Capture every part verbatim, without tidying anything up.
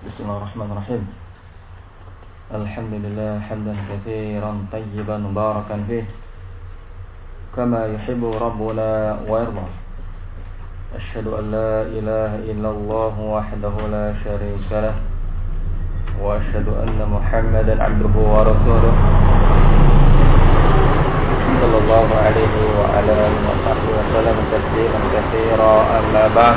Bismillahirrahmanirrahim. Alhamdulillah hamdan katsiran tayyiban mubarakan fih kama yuhibbu rabbuna wa yarda. Asyhadu an la ilaha illallah wahdahu la syarika lah wa asyhadu anna Muhammadan abduhu wa rasuluh sallallahu alaihi wa ala alihi wa sahbihi wa sallam tatsliman katsiran amma ba'd.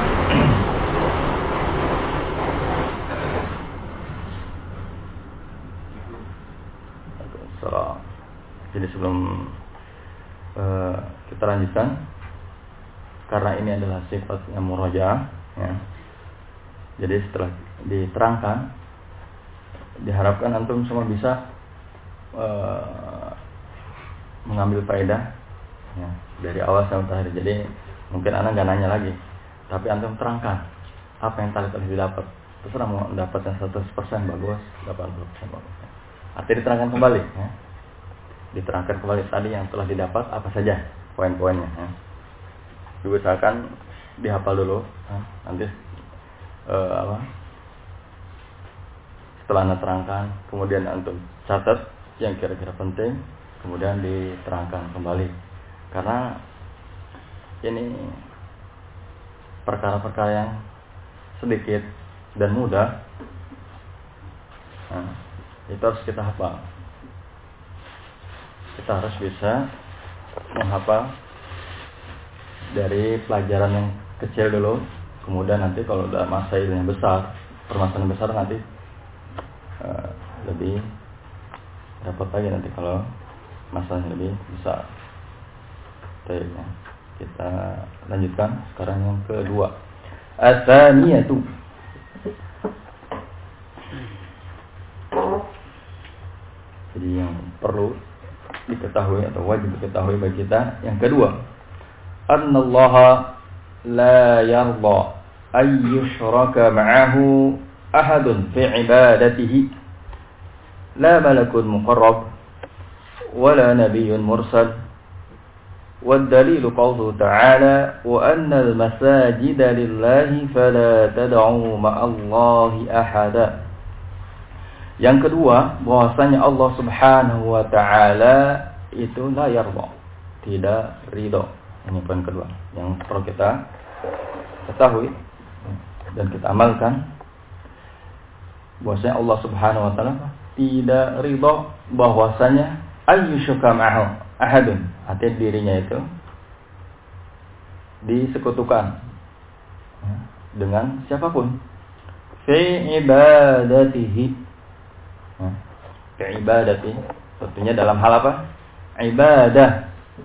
Jadi sebelum uh, kita lanjutkan, karena ini adalah sifatnya murajaah, ya. Jadi setelah diterangkan, diharapkan antum semua bisa uh, mengambil faedah, ya, dari awal sampai terakhir. Jadi mungkin anak nggak nanya lagi, tapi antum terangkan apa yang tadi tadi didapat. Terserah mau dapat yang seratus persen bagus, delapan puluh persen bagus. Artinya diterangkan kembali, ya. Diterangkan kembali tadi yang telah didapat apa saja poin-poinnya, ya. Diusahakan dihafal dulu, ya. Nanti uh, apa? Setelah anda terangkan, kemudian antum catat yang kira-kira penting, kemudian diterangkan kembali. Karena ini perkara-perkara yang sedikit dan mudah, nah, itu harus kita hafal. Kita harus bisa menghafal dari pelajaran yang kecil dulu, kemudian nanti kalau udah masalah yang besar, permasalahan besar nanti uh, lebih dapat lagi nanti kalau masalahnya lebih besar. Baiknya kita lanjutkan sekarang yang kedua, ats-tsaniyatu. Jadi yang perlu diketahui atau wajib diketahui bagi kita yang kedua, annallaha la yarda ay yushraka ma'ahu ahadun fi ibadatihi la malakun muqarrab wala nabiyyun mursal wad dalilu qawluhu ta'ala wa annal masajida lillahi fala tad'u ma'allahi ahada. Yang kedua, bahwasanya Allah Subhanahu wa taala itu la yarda, tidak ridho. Ini poin kedua yang perlu kita ketahui dan kita amalkan, bahwasanya Allah Subhanahu wa taala tidak ridho bahwasanya ayyusyaka ma'ahu ahadun, artinya dirinya itu disekutukan dengan siapapun fi ibadatihi. Nah, keibadati tentunya dalam hal apa? Ibadah.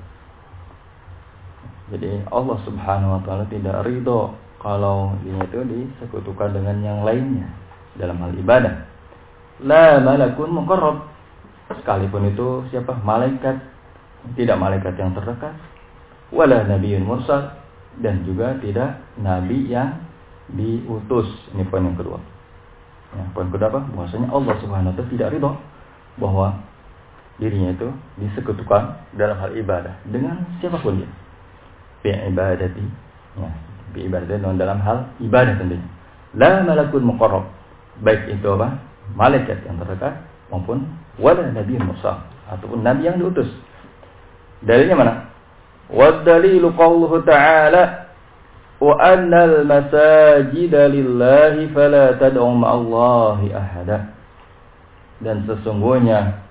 Jadi Allah Subhanahu wa taala tidak ridho kalau dia itu disekutukan dengan yang lainnya dalam hal ibadah. La malakun muqarrab, sekalipun itu siapa? Malaikat, tidak malaikat yang terdekat, wala nabiyyun mursal, dan juga tidak nabi yang diutus. Ini poin yang kedua. Ya, poin kedua apa? Bahwasanya Allah Subhanahu wa taala tidak ridho bahwa dirinya itu disekutukan dalam hal ibadah dengan siapapun dia. Bi ibadati, ya, bi ibadati dalam hal ibadah tentunya. La malakun muqarrab, baik itu apa? Malaikat yang terdekat maupun wala nabiyyun mursal, ataupun nabi yang diutus. Dalilnya mana? Wad dalilu qauluhu ta'ala wa annal masajida lillahi fala tad'u ma'allahi ahada. Dan sesungguhnya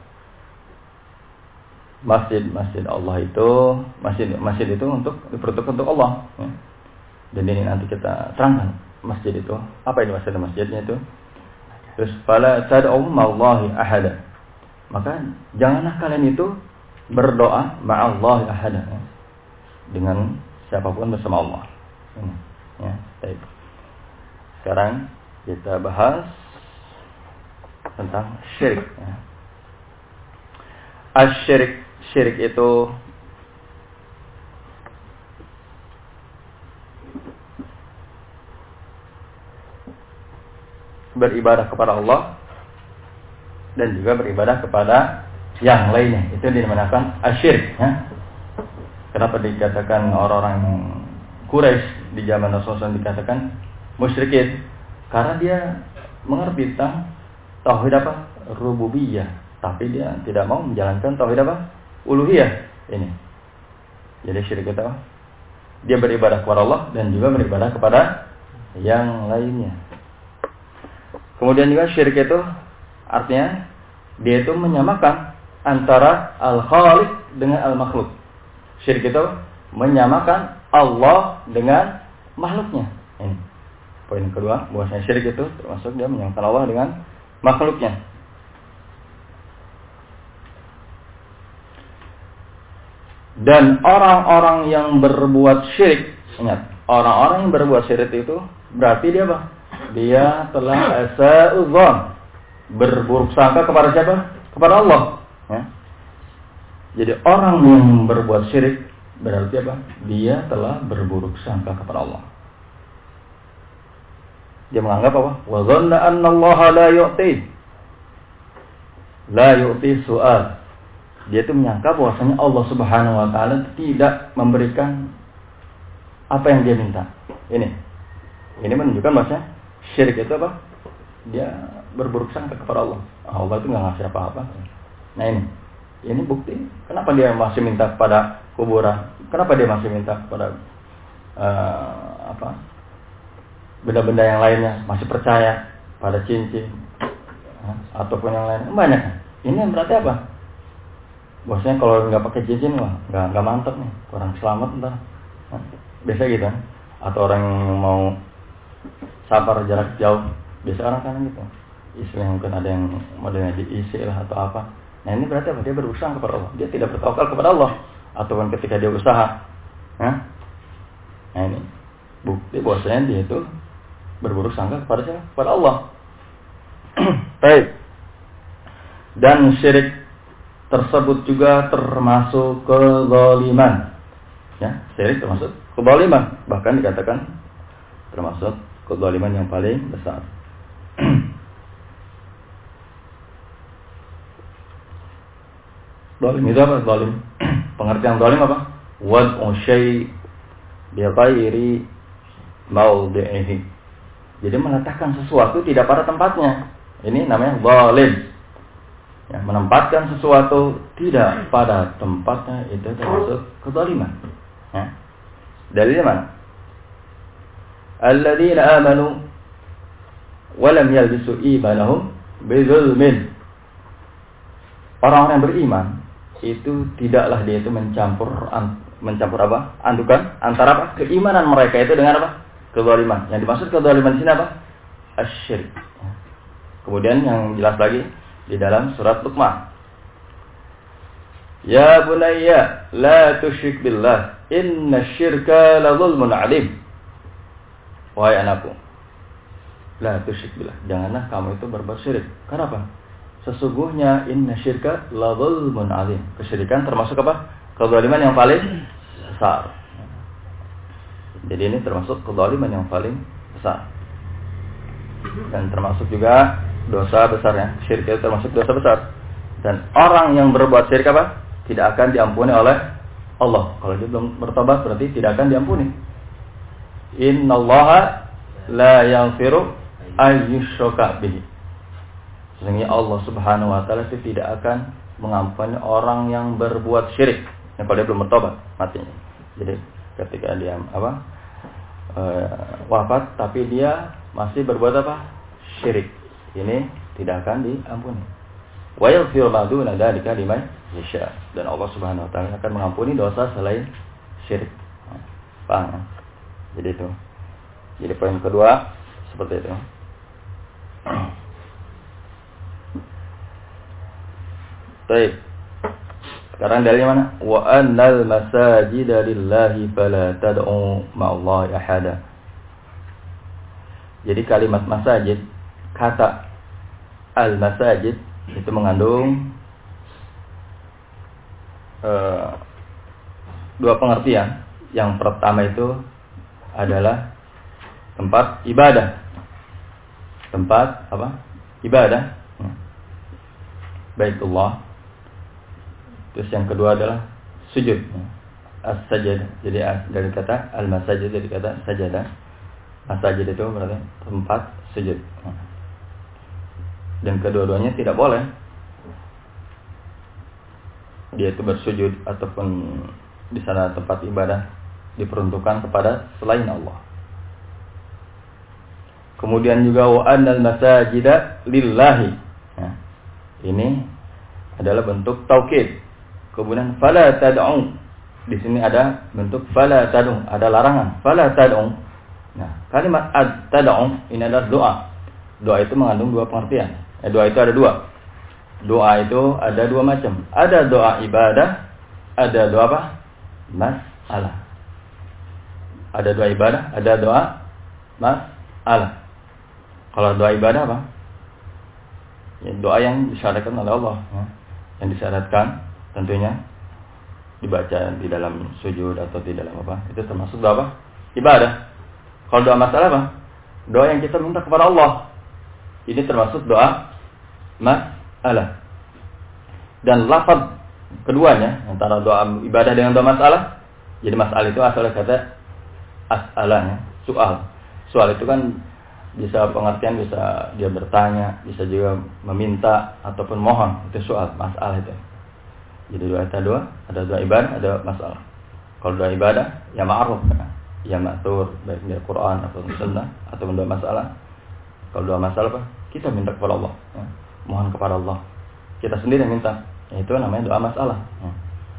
masjid-masjid Allah itu, masjid masjid itu untuk diperuntukkan untuk Allah, ya. Dan ini nanti kita terangkan masjid itu apa ini, maksud masjidnya itu. Terus fala tad'u ma'allahi ahada, maka janganlah kalian itu berdoa ma'allahi ahada, ya, dengan siapapun bersama Allah. Ini, ya, baik. Sekarang kita bahas tentang syirik, ya. Asy-syirik, syirik itu beribadah kepada Allah dan juga beribadah kepada yang lainnya. Itu dinamakan asy-syirik, ya. Kenapa dikatakan orang-orang Quraisy di zaman Rasulullah dikatakan musyrikin? Karena dia mengerti tentang tauhid apa? Rububiyah, tapi dia tidak mau menjalankan tauhid apa? Uluhiyah. Ini. Jadi syirik itu apa? Dia beribadah kepada Allah dan juga beribadah kepada yang lainnya. Kemudian juga syirik itu artinya dia itu menyamakan antara al-khaliq dengan al-makhluk. Syirik itu menyamakan Allah dengan makhluknya. Ini poin kedua, bahwasanya syirik itu termasuk dia menyamakan Allah dengan makhluknya. Dan orang-orang yang berbuat syirik, ingat, orang-orang yang berbuat syirik itu berarti dia apa? Dia telah asa'udzon, berburuk sangka kepada siapa? Kepada Allah. Ya. Jadi orang yang berbuat syirik berarti apa? Dia telah berburuk sangka kepada Allah. Dia menganggap apa? Wa dhanna anna Allah la yu'ti la yu'ti su'al. Dia itu menyangka bahwasanya Allah Subhanahu wa taala tidak memberikan apa yang dia minta. Ini. Ini menunjukkan bahwasanya syirik itu apa? Dia berburuk sangka kepada Allah. Allah itu enggak ngasih apa-apa. Nah ini. Ini bukti. Kenapa dia masih minta kepada kuburan? Kenapa dia masih minta kepada uh, apa? Benda-benda yang lainnya, masih percaya pada cincin uh, ataupun yang lain. Banyak. Ini berarti apa? Bosnya kalau nggak pakai cincin wah nggak nggak mantap nih, kurang selamat ntar. Nah, biasa gitu kan? Atau orang yang mau sabar jarak jauh, biasa orang kan gitu. Istilah mungkin ada yang modelnya diisi lah atau apa. Nah ini berarti apa? Dia berusaha kepada Allah. Dia tidak bertawakal kepada Allah. Ataupun ketika dia usaha, nah, nah ini bukti bahwasanya dia itu berburuk sangka kepada siapa? Kepada Allah. Baik. Dan syirik tersebut juga termasuk kezaliman. Ya, syirik termasuk kezaliman, bahkan dikatakan termasuk kezaliman yang paling besar. Zalim itu apa? Zalim. Pengertian zalim apa? Wad'u syai' bi ghairi mawdi'ihi. Jadi meletakkan sesuatu tidak pada tempatnya. Ini namanya zalim. Ya, menempatkan sesuatu tidak pada tempatnya itu termasuk kezaliman. Ya. Dalilnya mana? Alladzina amanu wa lam yalbisu imanahum bizulmin. Orang-orang yang beriman itu tidaklah dia itu mencampur mencampur apa? Andukan antara apa? Keimanan mereka itu dengan apa? Kezaliman. Yang dimaksud kezaliman di sini apa? Asy-syirik. Kemudian yang jelas lagi di dalam surat Luqman. Ya bunayya la tusyrik billah inna syirka la zulmun alim. Wahai anakku, la tusyrik billah, janganlah kamu itu berbuat syirik. Kenapa? Sesungguhnya inna syirka la zulmun alim. Kesyirikan termasuk apa? Kezaliman yang paling besar. Jadi ini termasuk kezaliman yang paling besar. Dan termasuk juga dosa besar ya. Syirik itu termasuk dosa besar. Dan orang yang berbuat syirik apa? Tidak akan diampuni oleh Allah. Kalau dia belum bertobat berarti tidak akan diampuni. Innallaha la yaghfiru ayyushraka bihi. Sesungguhnya Allah Subhanahu wa taala itu tidak akan mengampuni orang yang berbuat syirik. Yang kalau dia belum bertobat matinya. Jadi ketika dia apa? E, wafat tapi dia masih berbuat apa? Syirik. Ini tidak akan diampuni. Wa yaghfiru ma duna dzalika liman yasha. Dan Allah Subhanahu wa taala akan mengampuni dosa selain syirik. Paham? Ya? Jadi itu. Jadi poin kedua seperti itu. Baik. Sekarang dari mana? Wa annal masajida lillahi fala tad'u ma'allahi ahada. Jadi kalimat masajid, kata al-masajid itu mengandung uh, dua pengertian. Yang pertama itu adalah tempat ibadah. Tempat apa? Ibadah. Baitullah. Terus yang kedua adalah sujud. As-sajdah. Jadi dari kata al-masajid dari kata sajadah. Masajid itu berarti tempat sujud. Dan kedua-duanya tidak boleh. Dia itu bersujud ataupun di sana tempat ibadah diperuntukkan kepada selain Allah. Kemudian juga wa annal masajida lillahi. Ya. Ini adalah bentuk taukid. Kemudian fala tad'u. Di sini ada bentuk fala tad'u, ada larangan. Fala tad'u. Nah, kalimat ad-tad'u ini adalah doa. Doa itu mengandung dua pengertian. Eh, doa itu ada dua. Doa itu ada dua macam. Ada doa ibadah, ada doa apa? Mas'alah. Ada doa ibadah, ada doa mas'alah. Kalau doa ibadah apa? Ya, doa yang disyaratkan oleh Allah. Ya. Yang disyaratkan tentunya dibaca di dalam sujud atau di dalam apa? Itu termasuk doa apa? Ibadah. Kalau doa masalah apa? Doa yang kita minta kepada Allah. Ini termasuk doa masalah. Dan lafaz keduanya antara doa ibadah dengan doa masalah. Jadi masalah itu asalnya kata as'alahnya, soal. Soal itu kan bisa pengertian, bisa dia bertanya, bisa juga meminta ataupun mohon. Itu soal, masalah itu. Jadi doa ada dua, ada doa ibadah, ada masalah. Kalau doa ibadah, ya ma'ruf, ya ma'thur, baik dari Quran atau sunnah atau doa masalah. Kalau doa masalah apa? Kita minta kepada Allah, ya. Mohon kepada Allah. Kita sendiri minta, ya, itu namanya doa masalah. Ya.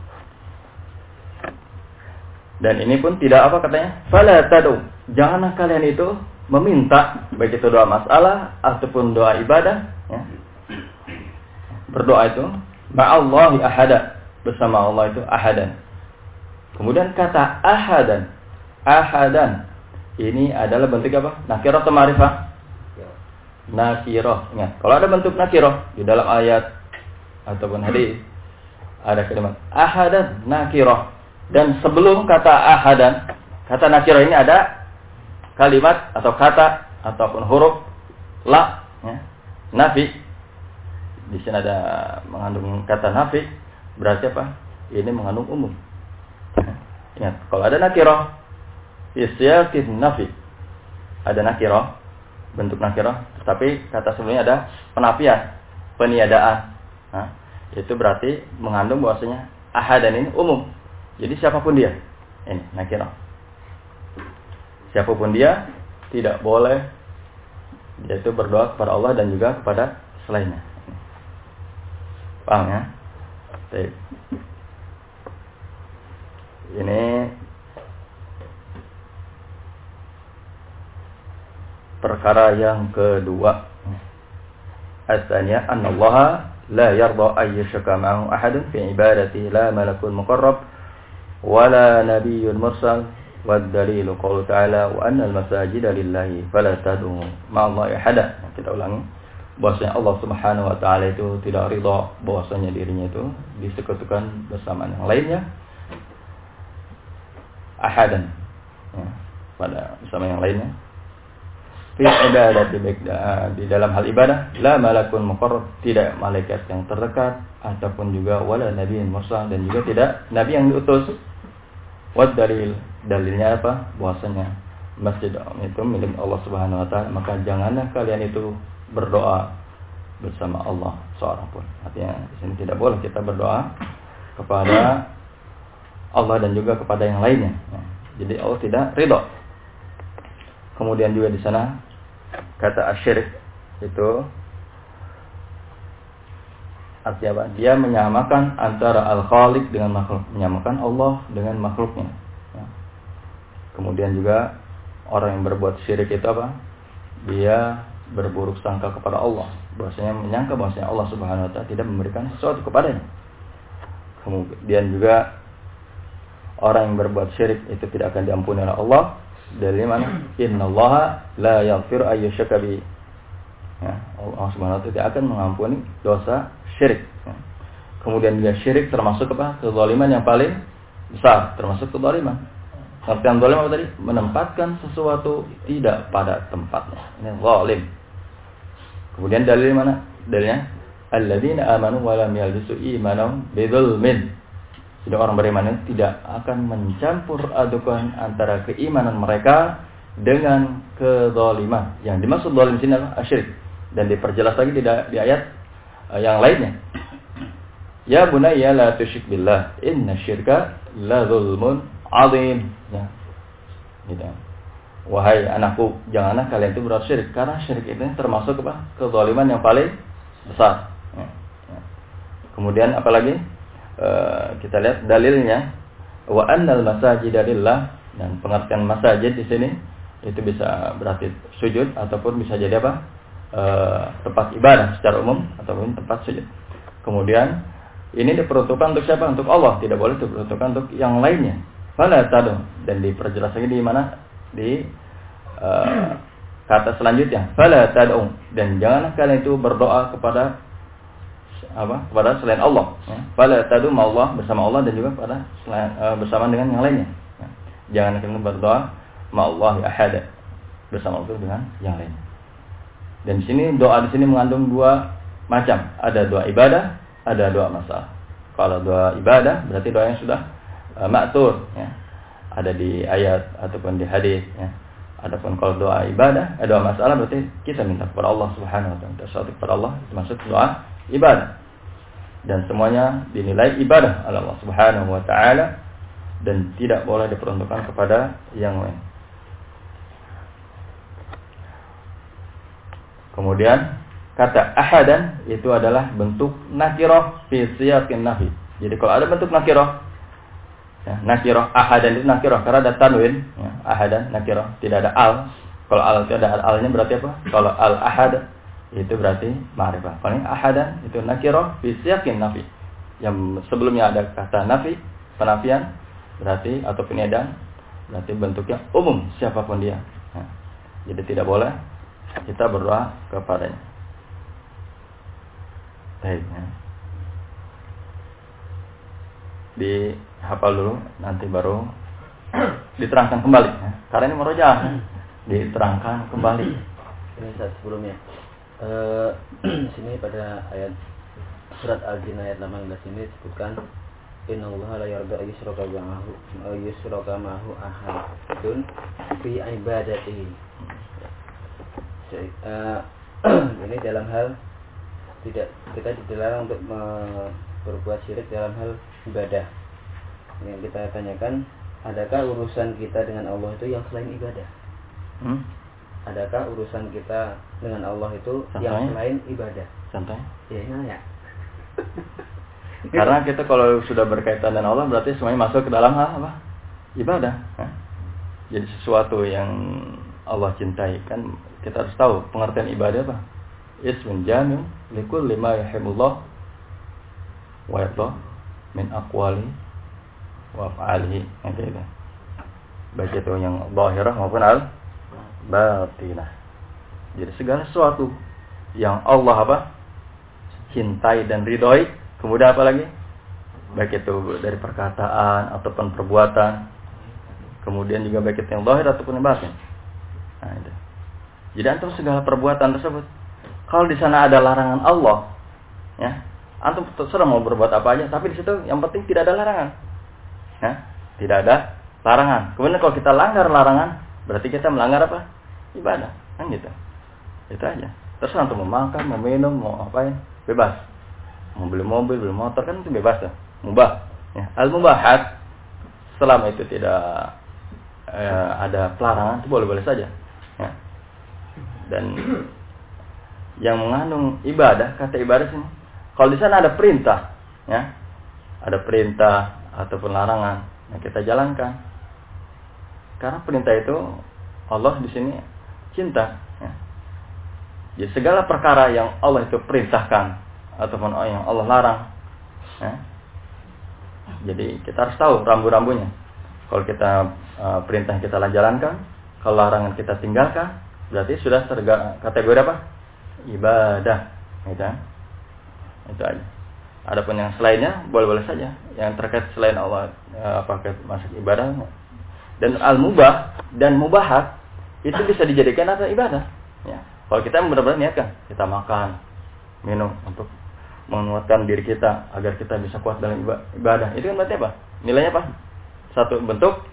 Dan ini pun tidak apa katanya, fala tad'u. Janganlah kalian itu meminta, baik itu doa masalah ataupun doa ibadah, ya. Berdoa itu ma'allahi ahada, bersama Allah itu ahadan. Kemudian kata ahadan, ahadan ini adalah bentuk apa? Nakirah atau ma'rifah? Nakirah. Ingat, kalau ada bentuk nakirah di dalam ayat ataupun hadis ada kalimat ahadan nakirah, dan sebelum kata ahadan, kata nakirah ini ada kalimat atau kata ataupun huruf la, ya, nafi. Di sini ada mengandung kata nafi, berarti apa? Ini mengandung umum. Ingat, kalau ada nakirah, isyaqin nafi, ada nakirah, bentuk nakirah, tetapi kata sebelumnya ada penafian, peniadaan. Nah, itu berarti mengandung bahwasanya ahadan ini umum. Jadi siapapun dia, ini nakirah. Siapapun dia tidak boleh dia itu berdoa kepada Allah dan juga kepada selainnya. Paham ya? Baik. Ini perkara yang kedua. As-tsaniya anna Allah la yarda ay yushraka ma'ahu ahadun fi ibadatihi la malakun muqarrab wala nabiyyun mursal. والدليل قوله تعالى وأن المساجد لله فلا تدعوا مع الله أحدا. Kita ulangi, bahwasanya Allah Subhanahu wa taala itu tidak ridha bahwasanya dirinya itu disekutukan bersama yang lainnya ahadan, ya, pada bersama yang lainnya fi ibadati, di dalam hal ibadah, la malakun muqarrab, tidak malaikat yang terdekat ataupun juga wala nabiyyun mursal, dan juga tidak nabi yang diutus. Wad dalil, dalilnya apa? Bahwasanya masjid itu milik Allah Subhanahu wa taala, maka janganlah kalian itu berdoa bersama Allah seorang pun. Artinya di sini tidak boleh kita berdoa kepada Allah dan juga kepada yang lainnya. Jadi Allah tidak ridha. Kemudian juga di sana kata asyirik itu artinya apa? Dia menyamakan antara al-khaliq dengan makhluk, menyamakan Allah dengan makhluknya. Ya. Kemudian juga orang yang berbuat syirik itu apa? Dia berburuk sangka kepada Allah, bahwasanya menyangka bahwasanya Allah Subhanahu wa taala tidak memberikan sesuatu kepadanya. Kemudian juga orang yang berbuat syirik itu tidak akan diampuni oleh Allah. Dari mana? Innallaha la yaghfiru ay yushraka bihi. Ya, Allah Subhanahu wa taala tidak akan mengampuni dosa syirik. Ya. Kemudian dia syirik termasuk apa? Kezaliman yang paling besar, termasuk kezaliman. Artian zalim apa tadi? Menempatkan sesuatu tidak pada tempatnya. Ini zalim. Kemudian dalil mana? Dalilnya alladzina amanu wa lam yalbisu imanahum bidzulmin. Jadi orang beriman tidak akan mencampur adukan antara keimanan mereka dengan kezaliman. Yang dimaksud zalim sini adalah syirik. dan diperjelas lagi di, di ayat uh, yang lainnya. Ya bunayya la tusyrik billah inna syirka la dzulmun 'adzim. Ya. Gitu. Wahai anakku, janganlah kalian itu berbuat syirik, karena syirik itu termasuk apa? Kezaliman yang paling besar. Ya. Ya. Kemudian apalagi e, kita lihat dalilnya wa annal masajida lillah, dan pengertian masajid di sini itu bisa berarti sujud ataupun bisa jadi apa? E, tempat ibadah secara umum ataupun tempat sujud. Kemudian ini diperuntukkan untuk siapa? Untuk Allah, tidak boleh diperuntukkan untuk yang lainnya. Fala tadu, dan diperjelas lagi di mana? Di uh, kata selanjutnya, fala tad'u, dan janganlah kalian itu berdoa kepada apa? Kepada selain Allah. Ya. Fala tad'u ma'allah, bersama Allah, dan juga pada selain, uh, bersama dengan yang lainnya. Ya. Jangan kalian berdoa ma'allah ahada, bersama Allah dengan yang lainnya. Dan di sini doa di sini mengandung dua macam, ada doa ibadah, ada doa masalah. Kalau doa ibadah berarti doa yang sudah uh, ma'tur, ya. Ada di ayat ataupun di hadis, ya. Adapun kalau doa ibadah, eh, doa masalah berarti kita minta kepada Allah Subhanahu wa taala, sesuatu kepada Allah, itu masuk doa ibadah. Dan semuanya dinilai ibadah oleh Allah Subhanahu wa taala dan tidak boleh diperuntukkan kepada yang lain. Kemudian kata ahadan itu adalah bentuk nakirah fi siyaqin nafi. Jadi kalau ada bentuk nakirah, ya, nakirah ahadan itu nakirah karena ada tanwin, ya, ahadan nakirah, tidak ada al. Kalau al itu ada alnya berarti apa? Kalau al ahad itu berarti ma'rifah. Kalau ahadan itu nakirah fi siyaqin nafi. Yang sebelumnya ada kata nafi, penafian berarti atau peniadaan berarti bentuknya umum siapapun dia. Ya. Jadi tidak boleh kita berdoa kepadanya. Baik, ya. Dihafal dulu, nanti baru diterangkan kembali, ya. Karena ini murojaah, diterangkan kembali. Ini saat sebelumnya uh, sini pada ayat surat Al-Jin ayat delapan belas ini disebutkan innallaha la yarda ayyushraka ma'ahu ayyushraka ma'ahu ahadun fi ibadatihi. Uh, ini dalam hal tidak, kita dilarang untuk me- berbuat syirik dalam hal ibadah. Yang kita tanyakan, adakah urusan kita dengan Allah itu yang selain ibadah? Hmm? Adakah urusan kita dengan Allah itu Contohnya? yang selain ibadah? Contohnya? Ya, nanya. Karena kita kalau sudah berkaitan dengan Allah berarti semuanya masuk ke dalam hal apa? Ibadah. Hah? Jadi sesuatu yang Allah cintai, kan kita harus tahu pengertian ibadah apa? Ismun jami' likulli ma yuhibbullah wa yarda min aqwali wa af'alihi. Gitu. Baik itu yang zahirah maupun al batinah. Jadi segala sesuatu yang Allah apa? Cintai dan ridhoi, kemudian apa lagi? Baik itu dari perkataan ataupun perbuatan. Kemudian juga baik itu yang zahir ataupun yang batin. Nah, itu. Jadi antum segala perbuatan tersebut, kalau di sana ada larangan Allah, ya, antum terserah mau berbuat apa aja, tapi di situ yang penting tidak ada larangan, ya, tidak ada larangan. Kemudian kalau kita langgar larangan, berarti kita melanggar apa? Ibadah, kan gitu. Itu aja. Terserah antum mau makan, mau minum, mau apain, bebas. Mau beli mobil, beli motor, kan itu bebas ya, mubah. Ya. Al-mubahat, selama itu tidak eh, ada pelarangan, itu boleh-boleh saja. Ya. Dan yang mengandung ibadah, kata ibadah sini, kalau di sana ada perintah, ya, ada perintah ataupun larangan, yang kita jalankan. Karena perintah itu Allah di sini cinta. Ya. Jadi segala perkara yang Allah itu perintahkan ataupun yang Allah larang, ya. Jadi kita harus tahu rambu-rambunya. Kalau kita uh, perintah kita jalankan, kalau larangan kita tinggalkan, berarti sudah terga, kategori apa? Ibadah, gitu. Itu aja. Adapun yang selainnya boleh-boleh saja. Yang terkait selain Allah apakah masuk ibadah? Dan al-mubah dan mubahat itu bisa dijadikan apa? Ibadah. Ya. Kalau kita benar-benar niatkan, kita makan, minum untuk menguatkan diri kita agar kita bisa kuat dalam ibadah. Itu kan berarti apa? Nilainya apa? Satu bentuk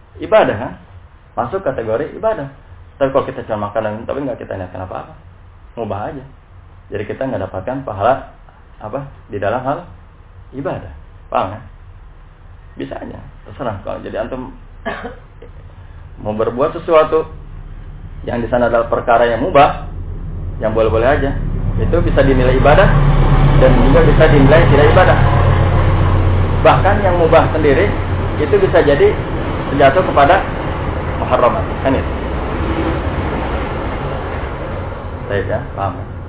ibadah, kan? Masuk kategori ibadah. Tapi kalau kita cuma makan dan tapi nggak kita niatkan apa-apa, mubah aja. Jadi kita nggak dapatkan pahala apa di dalam hal ibadah. Paham ya? Bisa aja, terserah. Kalau jadi antum mau berbuat sesuatu yang di sana adalah perkara yang mubah, yang boleh-boleh aja, itu bisa dinilai ibadah dan juga bisa dinilai tidak ibadah. Bahkan yang mubah sendiri itu bisa jadi terjatuh kepada muharramat, kan itu. Baik ya, paham.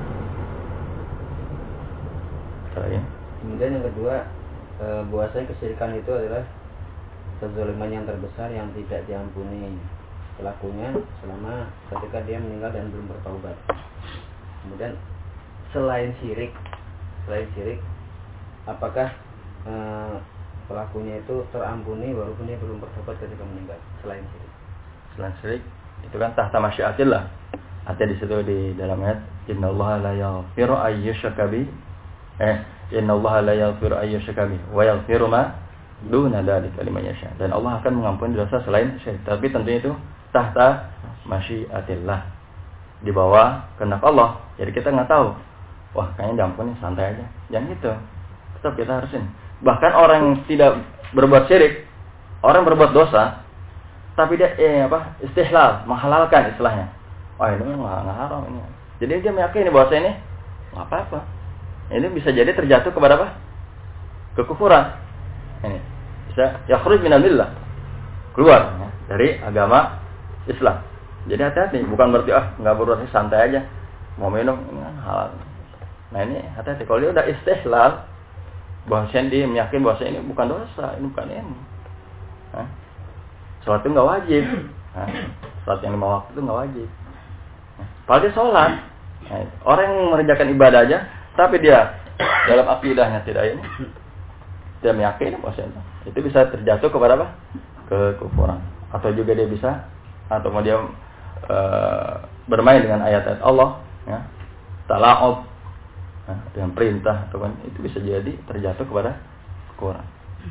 Terus. Kemudian yang kedua, e, bahwasanya kesyirikan itu adalah kezaliman yang terbesar yang tidak diampuni pelakunya selama ketika dia meninggal dan belum bertaubat. Kemudian selain syirik, selain syirik, apakah e, pelakunya itu terampuni walaupun dia belum bertobat ketika meninggal? Selain syirik. Selain syirik itu kan tahta masyiatillah. Artinya di situ di dalam ayat innallaha la yaghfiru ay yushraka bi eh innallaha la yaghfiru ay yushraka bi wa yaghfiru ma duna dzalika liman yasha. Dan Allah akan mengampuni dosa selain syirik. Tapi tentunya itu tahta masyiatillah. Di bawah kehendak Allah. Jadi kita enggak tahu. Wah, kayaknya diampuni santai aja. Jangan gitu. Tetap kita harus ini. Bahkan orang yang tidak berbuat syirik, orang berbuat dosa, tapi dia eh, apa istihlal, menghalalkan istilahnya. Wah ini nggak nggak haram ini. Jadi dia meyakini bahwa ini nggak apa-apa. Ini bisa jadi terjatuh kepada apa? Kekufuran. Ini bisa yakhruj minal millah, keluar ya, dari agama Islam. Jadi hati-hati, bukan berarti ah nggak berbuat santai aja, mau minum ini kan halal. Nah ini hati-hati kalau dia udah istihlal, bahwasanya dia meyakini bahwasanya ini bukan dosa, ini bukan ini. Hah? Sholat itu nggak wajib. Hah? Sholat yang lima waktu itu nggak wajib. Kalau dia sholat, nah, orang yang mengerjakan ibadah aja, tapi dia dalam akidahnya tidak ini, dia meyakini bahwasanya itu bisa terjatuh kepada apa? Kekufuran. Atau juga dia bisa, atau mau dia e, bermain dengan ayat-ayat Allah, ya, tala'ub, nah, dengan perintah, atau kan, itu bisa jadi terjatuh kepada kekufuran.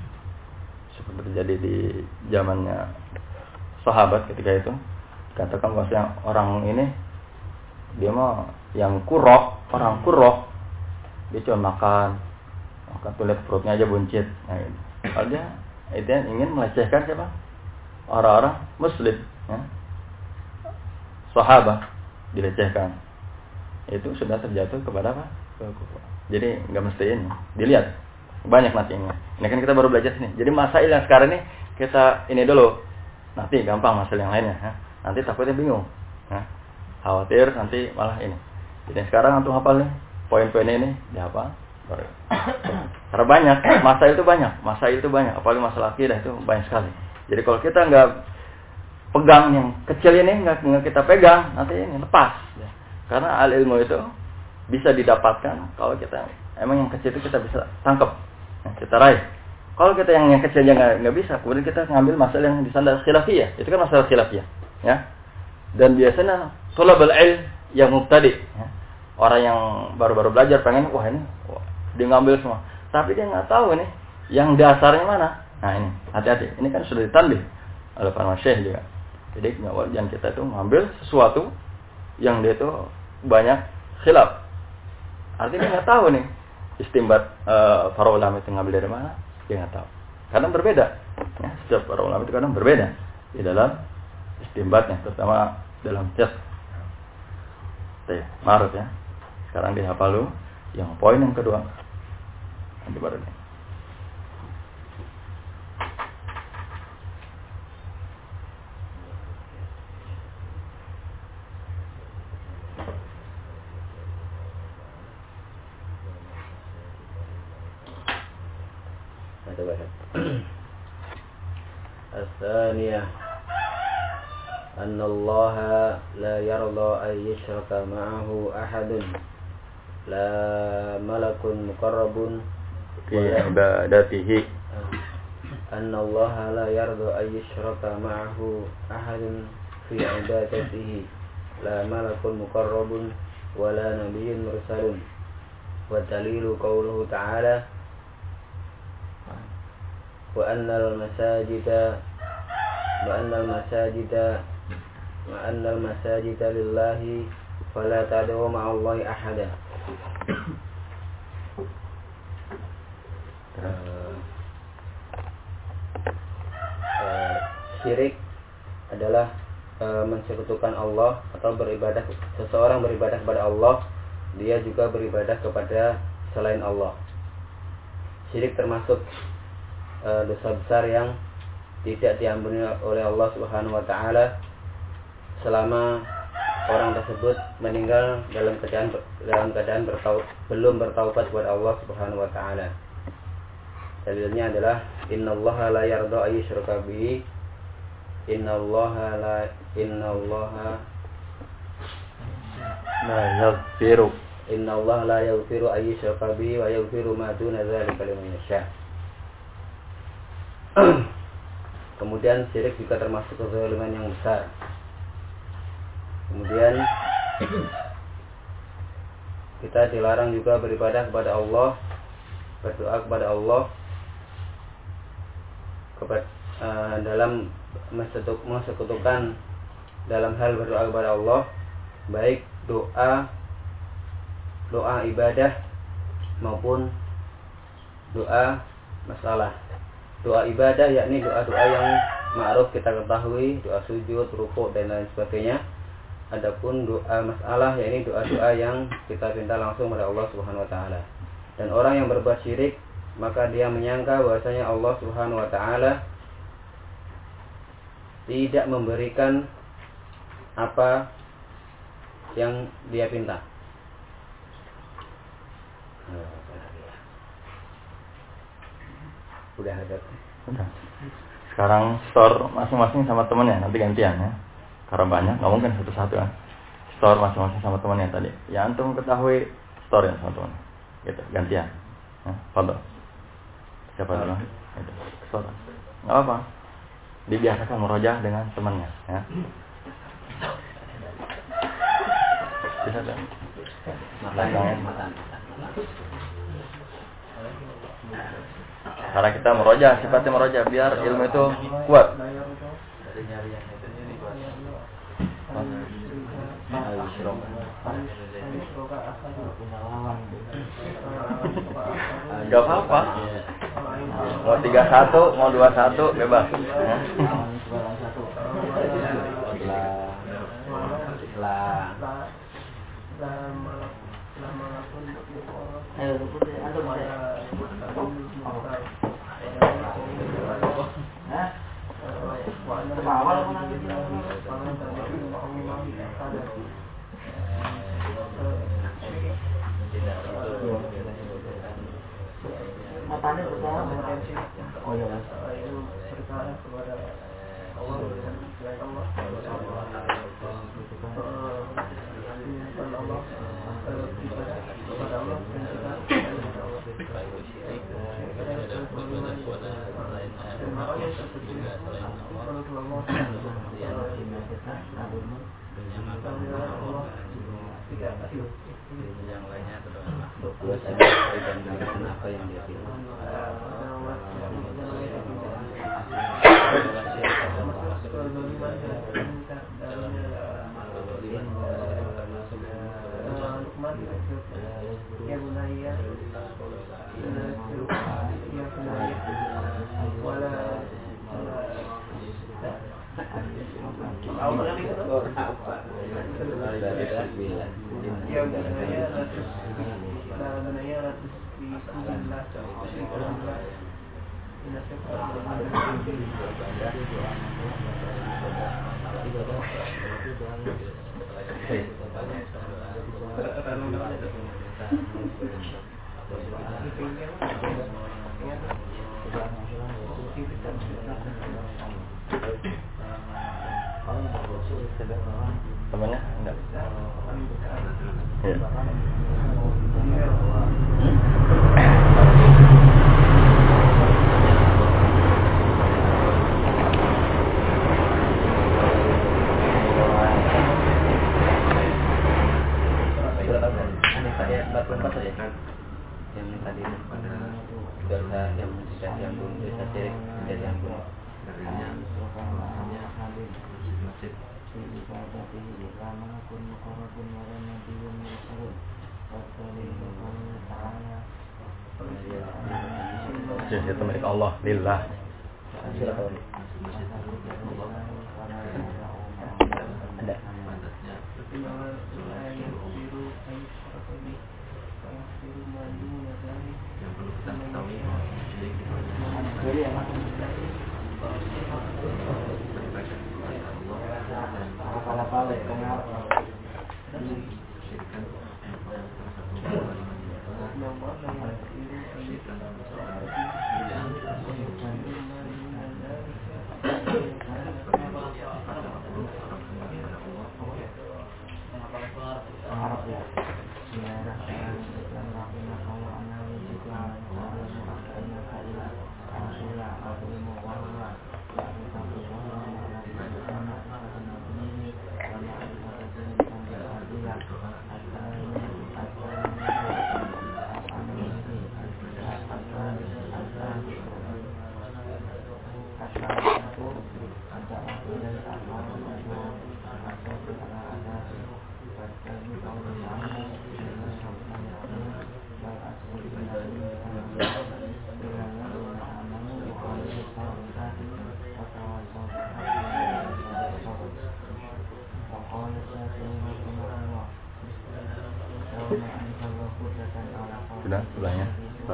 Seperti terjadi di zamannya sahabat ketika itu, katakan bahwasanya orang ini dia mah yang kurok, orang kurok, dia cuma makan, makan tuh lihat perutnya aja buncit. Nah, gitu. Kalau dia itu ingin melecehkan siapa? Orang-orang Muslim, ya. Sahabat dilecehkan, itu sudah terjatuh kepada apa? Kekufuran. Jadi nggak mesti ini, dilihat banyak nantinya. Ini kan kita baru belajar sini. Jadi masail yang sekarang ini kita ini dulu, nanti gampang masail yang lainnya. Ya. Nanti takutnya bingung. Ya. Khawatir nanti malah ini. Jadi sekarang antum hafal nih poin-poin ini, ya apa? Karena banyak, masail itu banyak, masail itu banyak, apalagi masalah akidah itu banyak sekali. Jadi kalau kita nggak pegang yang kecil ini, nggak kita pegang, nanti ini lepas. Ya. Karena al ilmu itu bisa didapatkan kalau kita emang yang kecil itu kita bisa tangkap, ya, kita raih. Kalau kita yang yang kecil aja nggak nggak bisa, kemudian kita ngambil masalah yang di sana khilafiyah, itu kan masalah khilafiyah, ya. Dan biasanya thalabul ilm yang mubtadi, ya. Orang yang baru-baru belajar pengen, wah ini, wah, dia ngambil semua. Tapi dia nggak tahu ini, yang dasarnya mana. Nah ini, hati-hati. Ini kan sudah ditandih oleh para syekh juga. Jadi jangan kita itu ngambil sesuatu yang dia itu banyak khilaf. Artinya dia nggak tahu nih, istimbat uh, para ulama itu ngambil dari mana, dia nggak tahu. Kadang berbeda. Ya, setiap para ulama itu kadang berbeda di dalam istimbatnya, terutama dalam jas. Teh, maruf ya. Sekarang dihafal lu yang poin yang kedua. Nanti baru nih. Ada bahan. As-tsaniyah أن الله لا يرضى أن يشرك معه أحد لا ملك مقرب في عبادته أن الله لا يرضى أن يشرك معه أحد في عبادته لا ملك مقرب ولا نبي مرسل والدليل قوله تعالى وأن المساجد وأن المساجد وأن المساجد لله fala tad'u ma'allahi ahada. Uh, uh, syirik adalah uh, mensekutukan Allah atau beribadah, seseorang beribadah kepada Allah, dia juga beribadah kepada selain Allah. Syirik termasuk uh, dosa besar yang tidak diampuni oleh Allah Subhanahu wa taala selama orang tersebut meninggal dalam keadaan dalam keadaan bertau, belum bertaubat kepada Allah Subhanahu wa taala. Dalilnya adalah innallaha la yarda ay yushraka bihi. Innallaha la innallaha la yaghfiru. Innallaha la yaghfiru ay yushraka bihi wa yaghfiru ma duna dzalika liman yasha. Kemudian syirik juga termasuk kezaliman yang besar. Kemudian kita dilarang juga beribadah kepada Allah, berdoa kepada Allah kepada, uh, dalam mensekutukan dalam hal berdoa kepada Allah, baik doa doa ibadah maupun doa masalah. Doa ibadah yakni doa-doa yang ma'ruf kita ketahui, doa sujud, rukuk dan lain sebagainya. Adapun doa masalah yakni doa-doa yang kita minta langsung kepada Allah Subhanahu wa taala. Dan orang yang berbuat syirik, maka dia menyangka bahwasanya Allah Subhanahu wa taala tidak memberikan apa yang dia pinta. Udah ada. Udah. Sekarang store masing-masing sama temennya, nanti gantian ya. Karena banyak, nggak mungkin satu-satu kan. Store masing-masing sama temennya tadi. Ya antum ketahui store yang sama temennya. Gitu, gantian. Nah, follow. Siapa dulu? Itu. Store. Nggak apa. Dibiasakan merojah dengan temannya, ya. Bisa kan? Makan, makan. Karena kita merojah, sifatnya merojah biar ilmu itu kuat. Gak apa-apa. Mau tiga satu, mau dua satu, bebas. Matanya pertama oh ya perkara kepada Allah selain Allah Allah kepada Allah yang lainnya berbuat dan dengan apa yang dia pilih. Ya bunayya wala ya bunayya la bunayya la tusriku billah inna temannya enggak? Yang tadi pada dosa yang tidak diampun, dosa syirik tidak diampun. Jadi itu milik Allah, lillah. Ada. Sudah sebelahnya.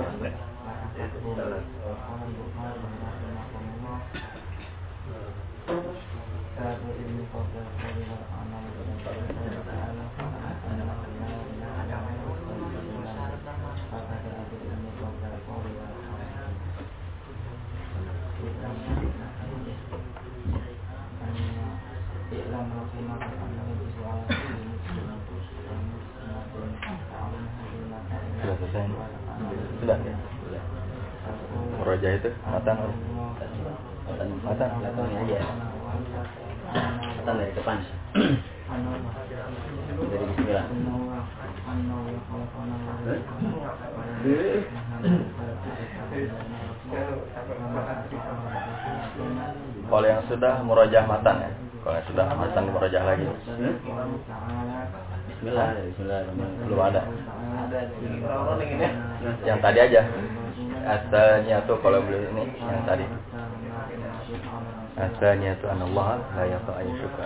Sudah selesai. Sudah. Murajaah itu matan matan matan belakangnya aja. Matan dari depan. Dari bismillah. Kalau yang sudah murajaah matan ya. Kalau yang sudah matan murajaah lagi. Bismillah, bismillah. Belum ada. Yang tadi aja. Asalnya tuh kalau beli ini yang tadi. Asalnya tuh anallah la yaqta ayyuka.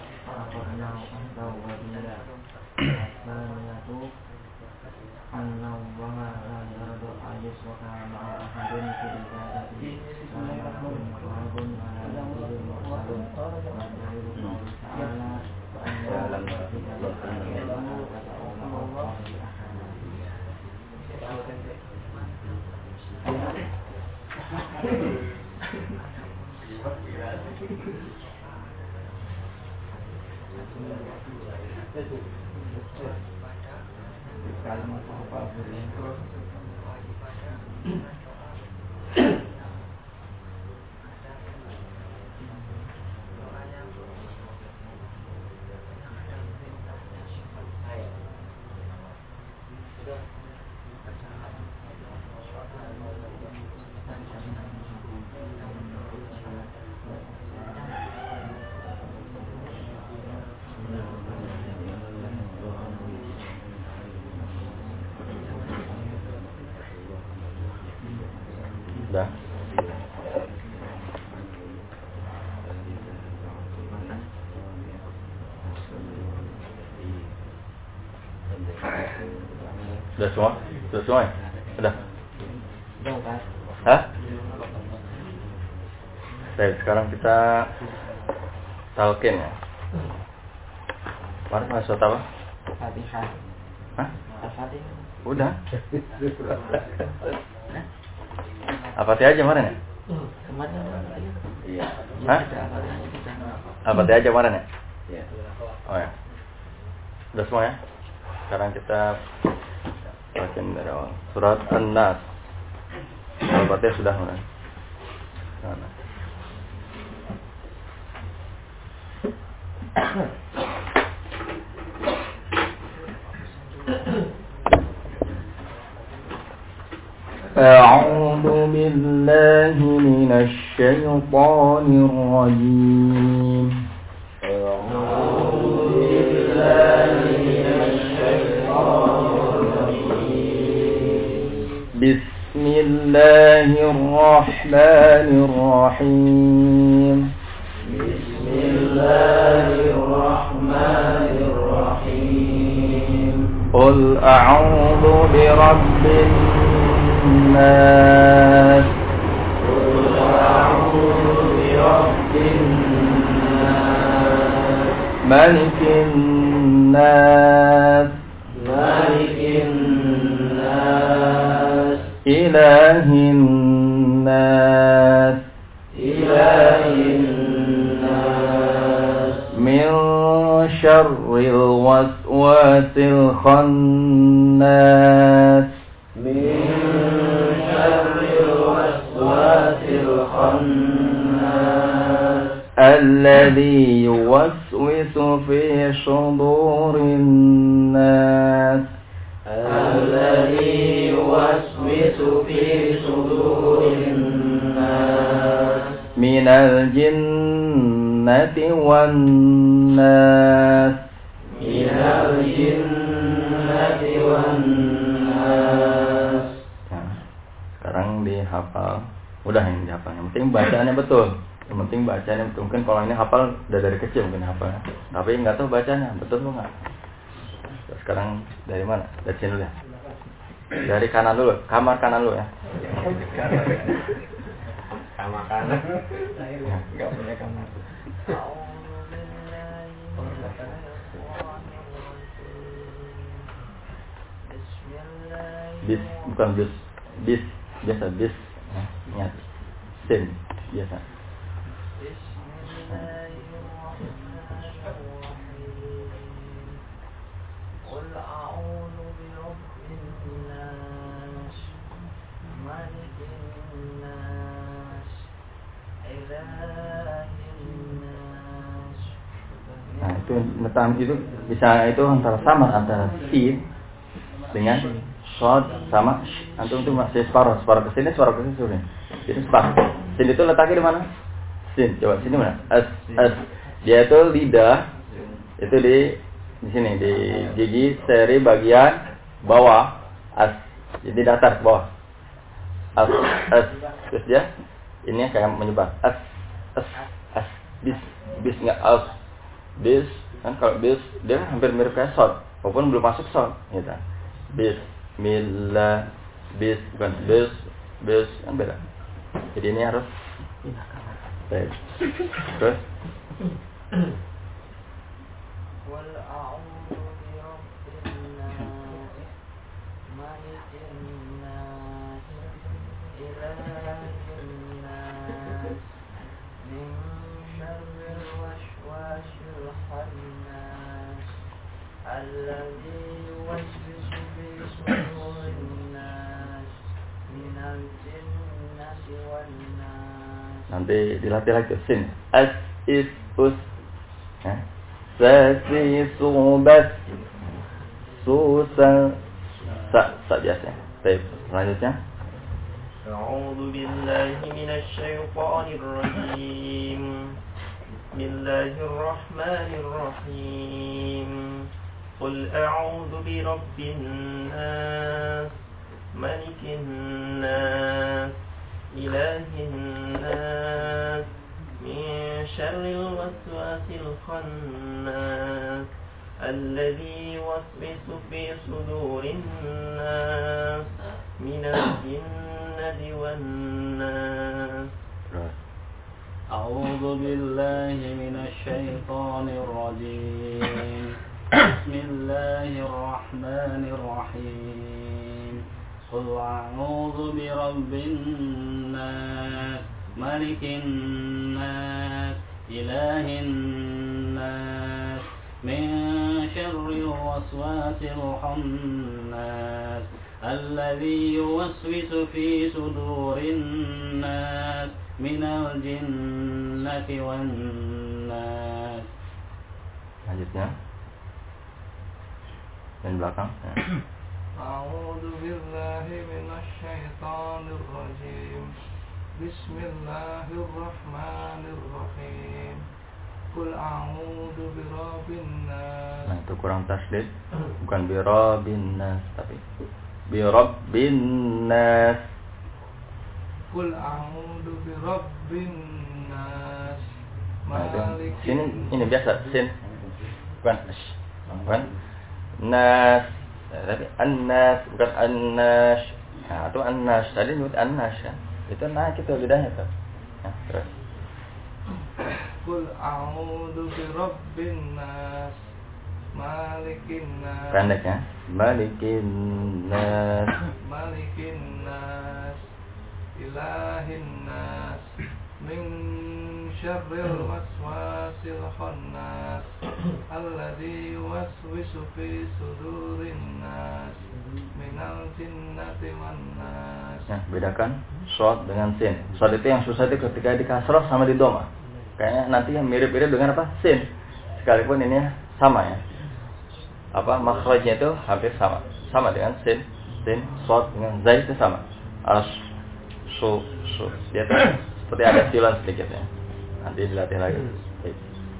Sudah. Sudah semua? Sudah semua ya? Sudah? Hah? Baik, sekarang kita talqin ya. Kemarin masuk apa? Fatihah. Hah? Al-Fatihah. Udah. Al-Fatihah aja kemarin ya? Kemarin Iya. Hah? Al-Fatihah aja kemarin ya? Iya. Oh ya. Sudah semua ya? Sekarang kita bacain dari awal. Surat An-Nas. Al-Fatihah sudah kemarin. Sana. أعوذ بالله من الشيطان الرجيم. Bismillahirrahmanirrahim. Bismillahirrahmanirrahim. Qul a'udzu birabbin nas. Qul a'udzu birabbin nas. Malikin nas. Malikin nas. Ilahin nas. Ilahin nas. Min syarril waswasil khannas. Min syarril waswasil khannas. Alladzi yuwaswisu fi sudurin nas. Alladzi yuwaswisu fi sudurin nas. Minal jinnati wan nas. Minal jinnati wan nas. Nah, sekarang dihafal. Udah yang dihafal. Yang penting bacaannya betul. Yang penting bacaannya betul. Mungkin kalau ini hafal udah dari kecil mungkin hafal. Tapi nggak tahu bacanya betul lu nggak. Sekarang dari mana? Dari sini dulu ya. Dari kanan dulu. Kamar kanan dulu ya. Kamar kanan. Enggak punya kamar. Bis, bukan bis. Bis, biasa bis. Nah, ingat. Sin, biasa. قل أعوذ برب الناس ملك الناس إله الناس. Nah, itu netam itu bisa itu antara samar antara sin dengan shod sama sh. Antum itu masih separuh, separuh ke sini, separuh ke sini. Itu separuh. Sin itu letaknya di mana? Sin. Coba sini mana? As, as. Dia itu lidah itu di di sini di gigi seri bagian bawah as, jadi datar ke bawah as, as. Terus dia ini kayak menyebar as, as, as. Bis, bis nggak as, bis kan kalau bis dia hampir mirip kayak shot walaupun belum masuk shot gitu. Bismillah, bis bukan bis, bis kan beda. Jadi ini harus baik. Terus قل أعوذ برب الناس ملك الناس إله الناس من شر الوسواس الخناس الذي يوسوس في صدور الناس من الجنة والناس. nanti dilatih lagi sin as is us ya. Sasi subat susah sa sa biasa. Baik, selanjutnya. أعوذ بالله من الشيطان الرجيم. بسم الله الرحمن الرحيم. قل أعوذ برب الناس ملك الناس إله الناس من شر الوسواس الخناس الذي يوسوس في صدور الناس من الجنة والناس. أعوذ بالله من الشيطان الرجيم. بسم الله الرحمن الرحيم. قل أعوذ برب الناس ملك الناس إله الناس من شر الوسواس الخناس الذي يوسوس في صدور الناس من الجنة والناس. Lanjutnya dan belakang. أعوذ بالله من الشيطان الرجيم. بسم الله الرحمن الرحيم. قل أعوذ برب الناس. Nah, itu kurang tasdid. Bukan birabin nas tapi bi rabbin nas. Qul a'udzu bi rabbin nas. Nah, itu. Malikin Sini ini biasa sin. Bukan ash. Bukan nas. Nah, tapi an-nas bukan an-nas. Nah, itu an-nas. Tadi nyebut an-nas ya. Itu nah itu lidahnya tuh. Nah, terus. Qul a'udzu bi rabbin nas. Malikin nas. Pendek ya. Malikin nas. Malikin nas. Ilahin nas. Min syarril waswasil khannas. Alladzi yuwaswisu fi sudurin nas. Minal jinnati wan nas. Nah, bedakan shad dengan sin. Shad itu yang susah itu ketika di kasrah sama di dhamma. Kayaknya nanti yang mirip-mirip dengan apa? Sin. Sekalipun ini sama ya. Apa makhrajnya itu hampir sama. Sama dengan sin, sin, shad dengan zai itu sama. As su su. Dia tuh seperti ada siulan sedikit ya. Nanti dilatih lagi. Baik.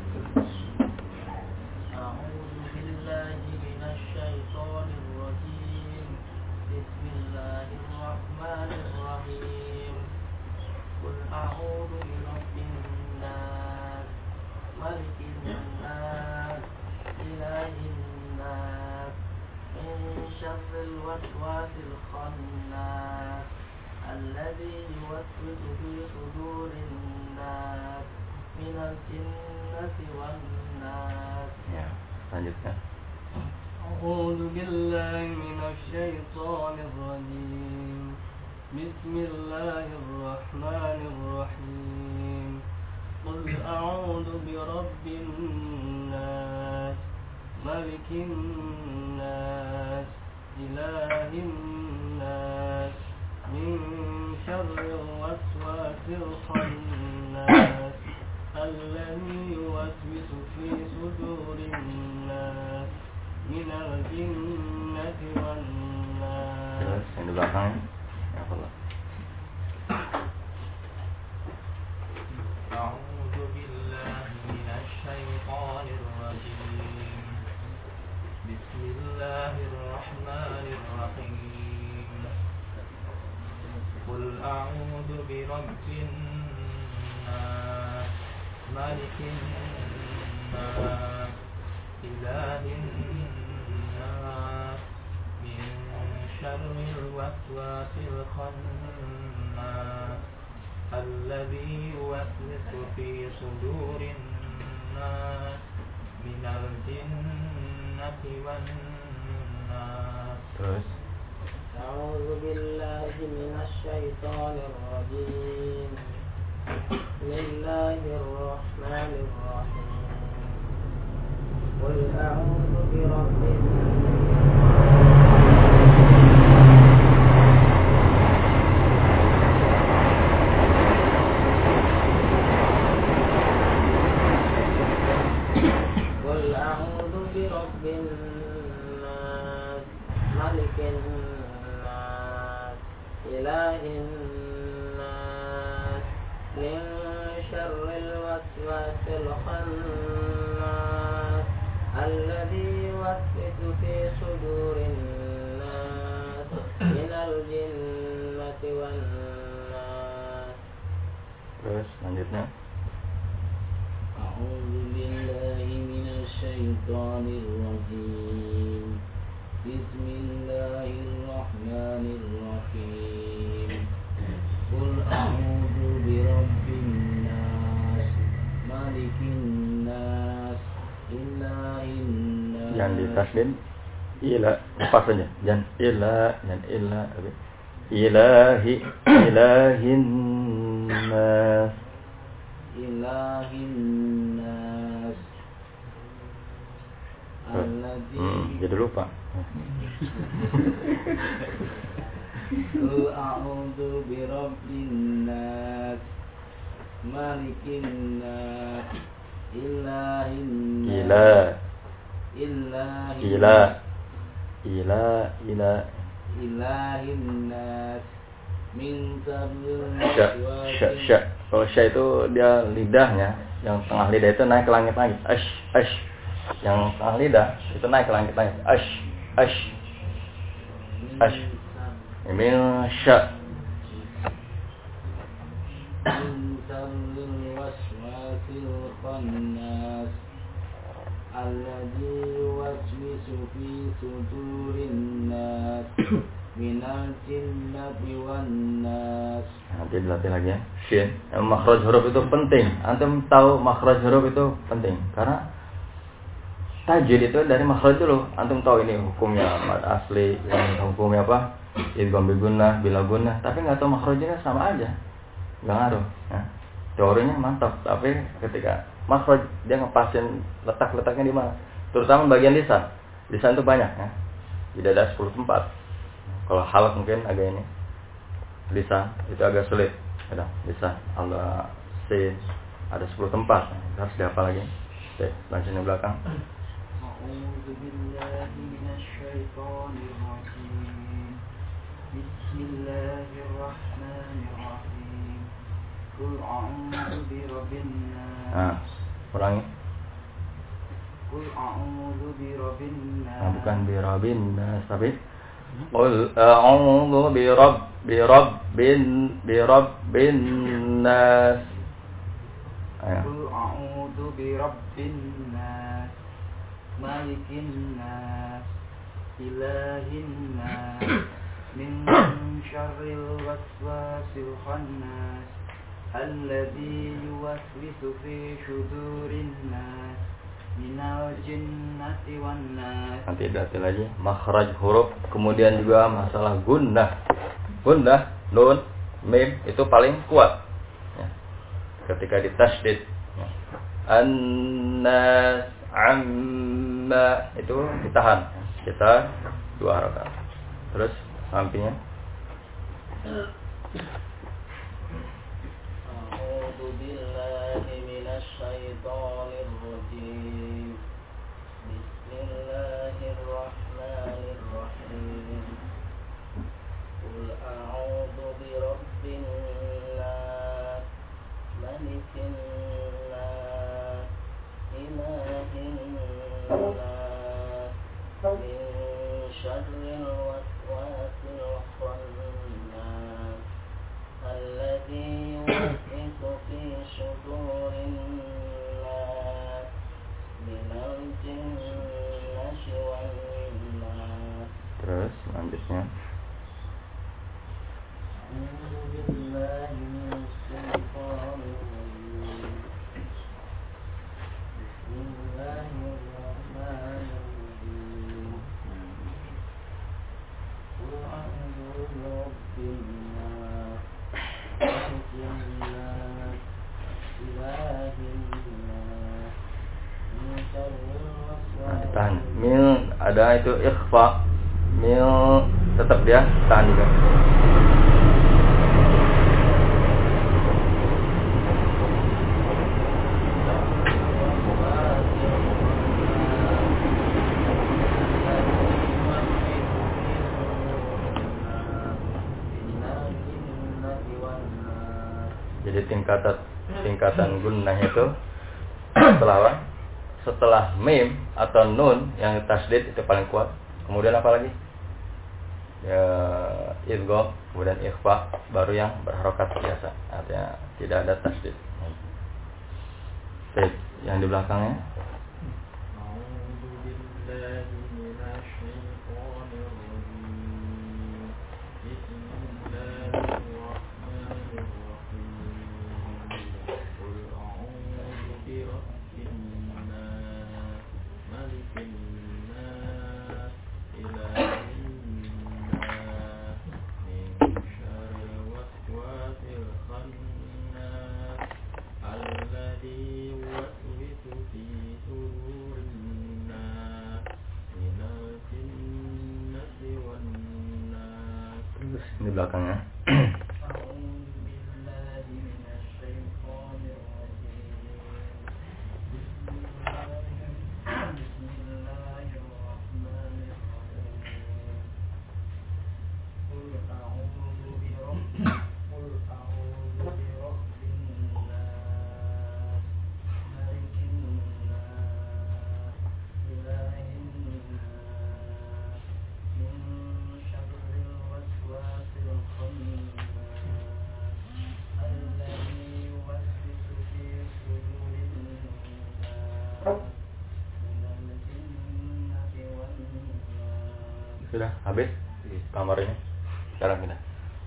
الوسواس الخناس الذي يوسوس في صدور الناس من الجنة والناس. Ya, lanjutkan. أعوذ بالله من الشيطان الرجيم. بسم الله الرحمن الرحيم. قل أعوذ برب الناس ملك الناس إله الناس من شر الوسواس الخناس الذي يوسوس في صدور الناس من الجنة والناس. Terus yang di belakang ya Allah. أعوذ بالله من الشيطان الرجيم. بسم الله الرحمن الرحيم. قل أعوذ برب الناس ملك الناس إله الناس من شر الوسواس الخناس الذي يوسوس في صدور الناس من الجنة والناس. Terus أعوذ بالله من الشيطان الرجيم. بسم الله الرحمن الرحيم. قل أعوذ برب قل أعوذ برب الناس ملك الناس إله الناس من شر الوسواس الخناس الذي يوسوس في صدور الناس من الجنة والناس. terus selanjutnya. أعوذ بالله من الشيطان الرجيم. بسم الله الرحمن الرحيم. قل أعوذ برب الناس ملك الناس إله الناس. Yang ditaslim ila lepas saja. Jangan ila, jangan ila. Ilahi ilahin nas. Ilahin nas. Alladzi Hmm, jadi lupa. Qul a'udzu birabbin nas malikin nas ilahin nas. Ila Ilahin ila ila ila ilahin nas min sya sya sya. Kalau sya itu dia lidahnya, yang tengah lidah itu naik ke langit-langit. Ash ash. Yang tengah lidah itu naik ke langit-langit. Ash ash. Ash. Min sya. Min syarril waswasil khannas alladzi yuwaswisu fi sudurin nas minal jinnati wan nas. Nanti dilatih lagi ya. Shin. Makhraj huruf itu penting. Antum tahu makhraj huruf itu penting karena tajwid itu dari makhraj dulu. Antum tahu ini hukumnya mad asli, yang hukumnya apa? Idgham bi gunnah, bila gunnah, tapi enggak tahu makhrajnya sama aja. Enggak ngaruh. Ya. Teorinya mantap, tapi ketika makhraj dia ngepasin letak-letaknya di mana? Terutama bagian lisan. Lisan itu banyak ya. Tidak ada sepuluh tempat. Kalau halak mungkin agak ini. Lisan itu agak sulit. Ada lisan, Allah sin ada sepuluh tempat. Harus dihafal lagi. Oke, lanjutin di belakang. A'udzu billahi minasyaitonir rajim. Bismillahirrahmanirrahim. Qul a'udzu birabbin nas. Nah, ulangi. Qul a'udzu birabbin nas. Nah, bukan birabbin nas, tapi Qul a'udzu birabb birabbin birabbin nas. Ayo. Qul a'udzu birabbin nas. Malikin nas. Ilahin nas. Min syarril waswasil khannas alladzi yuwaswisu fi syudurin nas minal jinnati wan nas. Nanti dilatih lagi makhraj huruf, kemudian juga masalah gunnah. Gunnah nun mim itu paling kuat ya. Ketika ditasydid ya. Annas amma itu ditahan ya. Kita dua harakat. Terus sampingnya A'udzu billahi minasy syaithanir rajim. Bismillahirrahmanirrahim. Qul a'udzu birabbin nas, malikin nas, ilahin nas, min syarril waswasil khannas alladzi yuwaswisu fi syudurin nas minal jinnati wan nas. terus selanjutnya A'udzu billahi minasy syaithanir rajim. Bismillahirrahmanirrahim. Qul a'udzu birabbin nas, malikin nas, ilahin nas, min syarril waswasil. tahan mil ada itu ikhfa mil tetap dia tahan juga. Jadi tingkatan tingkatan gunnah itu setelah apa? Setelah mim atau nun yang tasydid itu paling kuat. Kemudian apa lagi? Ya, idgham, kemudian ikhfa, baru yang berharokat biasa. Artinya tidak ada tasydid. Baik, yang di belakangnya. A'udzu billahi minasy syaithanir rajim. Bismillahirrahmanirrahim. Qul a'udzu birabbin nas, malikin nas, ilahin nas, min syarril waswasil khannas alladzi yuwaswisu fi sudurin nas minal jinnati wan nas. Terus di belakangnya. A'udzu billahi minasy syaithanir rajim. Bismillahirrahmanirrahim. Qul a'udzu birabbil Qul a'udzu birabbin nas, malikin nas, ilahin nas, min syarril Sudah habis kamarnya. Sekarang kita.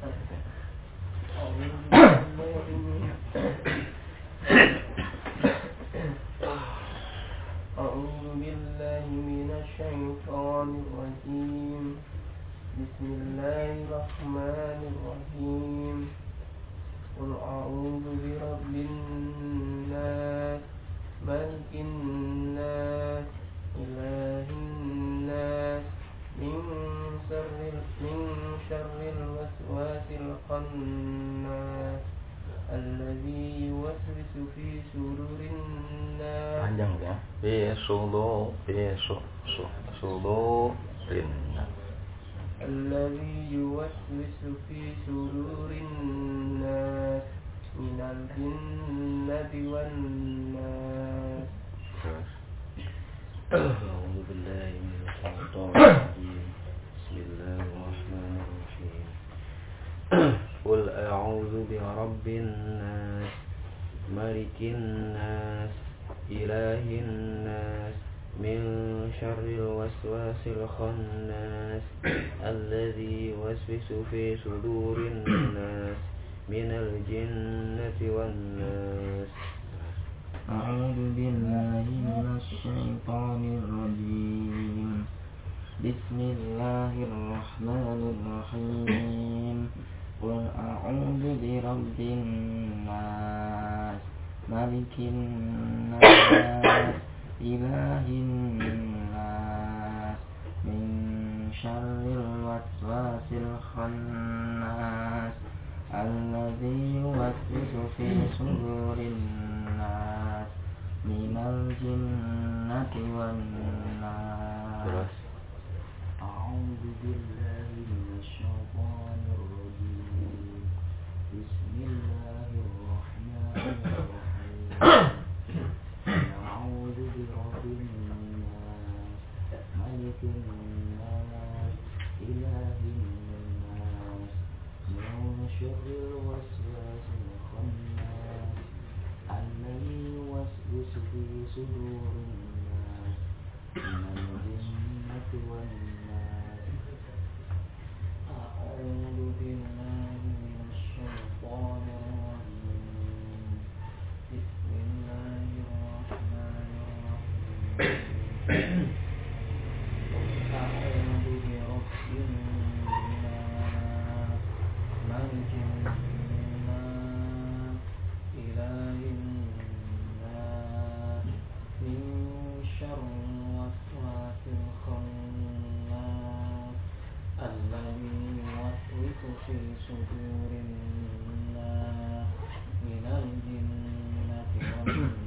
أعوذ بالله من الشيطان الرجيم بسم الله الرحمن الرحيم قل أعوذ برب الناس ملك الناس إله الناس من شر من شر الوسواس الخناس الذي يوسوس في صدور الناس panjang ya bisudu bisu su sudurin الذي يوسوس في صدور الناس من الجنة والناس أعوذ بالله من الشيطان الرجيم بسم الله الرحمن الرحيم قل أعوذ برب الناس ملك الناس إله الناس من شر الوسواس الخناس الذي يوسوس في صدور الناس من الجنة والناس أعوذ بالله من الشيطان الرجيم بسم الله الرحمن الرحيم قل أعوذ برب الناس ملك الناس إله الناس من شر الوسواس الخناس الذي يوسوس في صدور الناس من الجنة والناس أعوذ بالله من الشيطان الرجيم بسم الله الرحمن الرحيم أعوذ برب الناس ملك الناس إله الناس من شر الوسواس الخناس الذي يوسوس في صدور الناس من الجنة والناس أعوذ بالله من الشيطان الرجيم بسم الله الرحمن الرحيم أعوذ برب الناس ملك الناس إله الناس من شر الوسواس الخناس الذي يوسوس في صدور الناس من الجنة والناس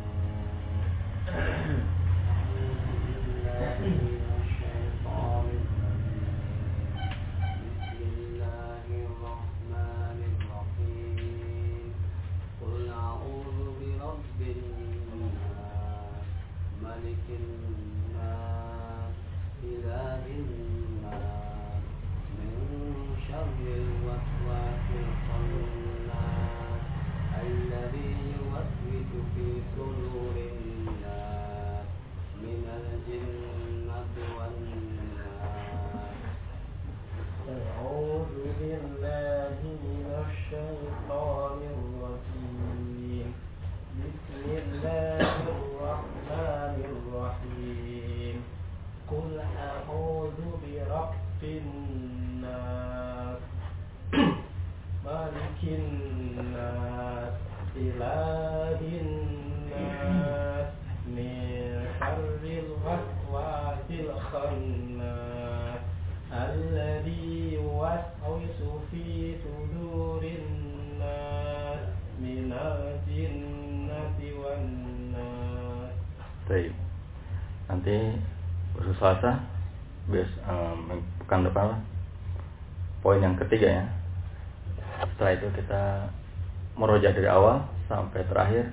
Nanti besok Selasa, bes, um, pekan depan lah. Poin yang ketiga ya. Setelah itu kita merojah dari awal sampai terakhir.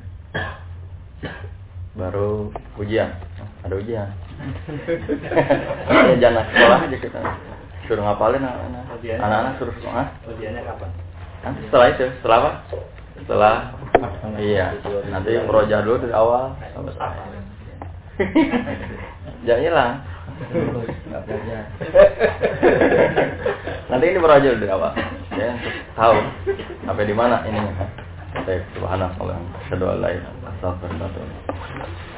Baru ujian. Ada ujian. Ya, jangan sekolah aja kita. Suruh ngapalin anak-anak. Anak-anak suruh sekolah. Ujiannya kapan? Nanti setelah itu, setelah apa? Setelah iya, nanti merojah dulu dari awal sampai terakhir. Jangan hilang. Enggak belajar. Nanti ini baru aja udah apa? Ya, tahu sampai di mana ininya. Baik, subhanallah, asyhadu an la ilaha illallah, astaghfirullah.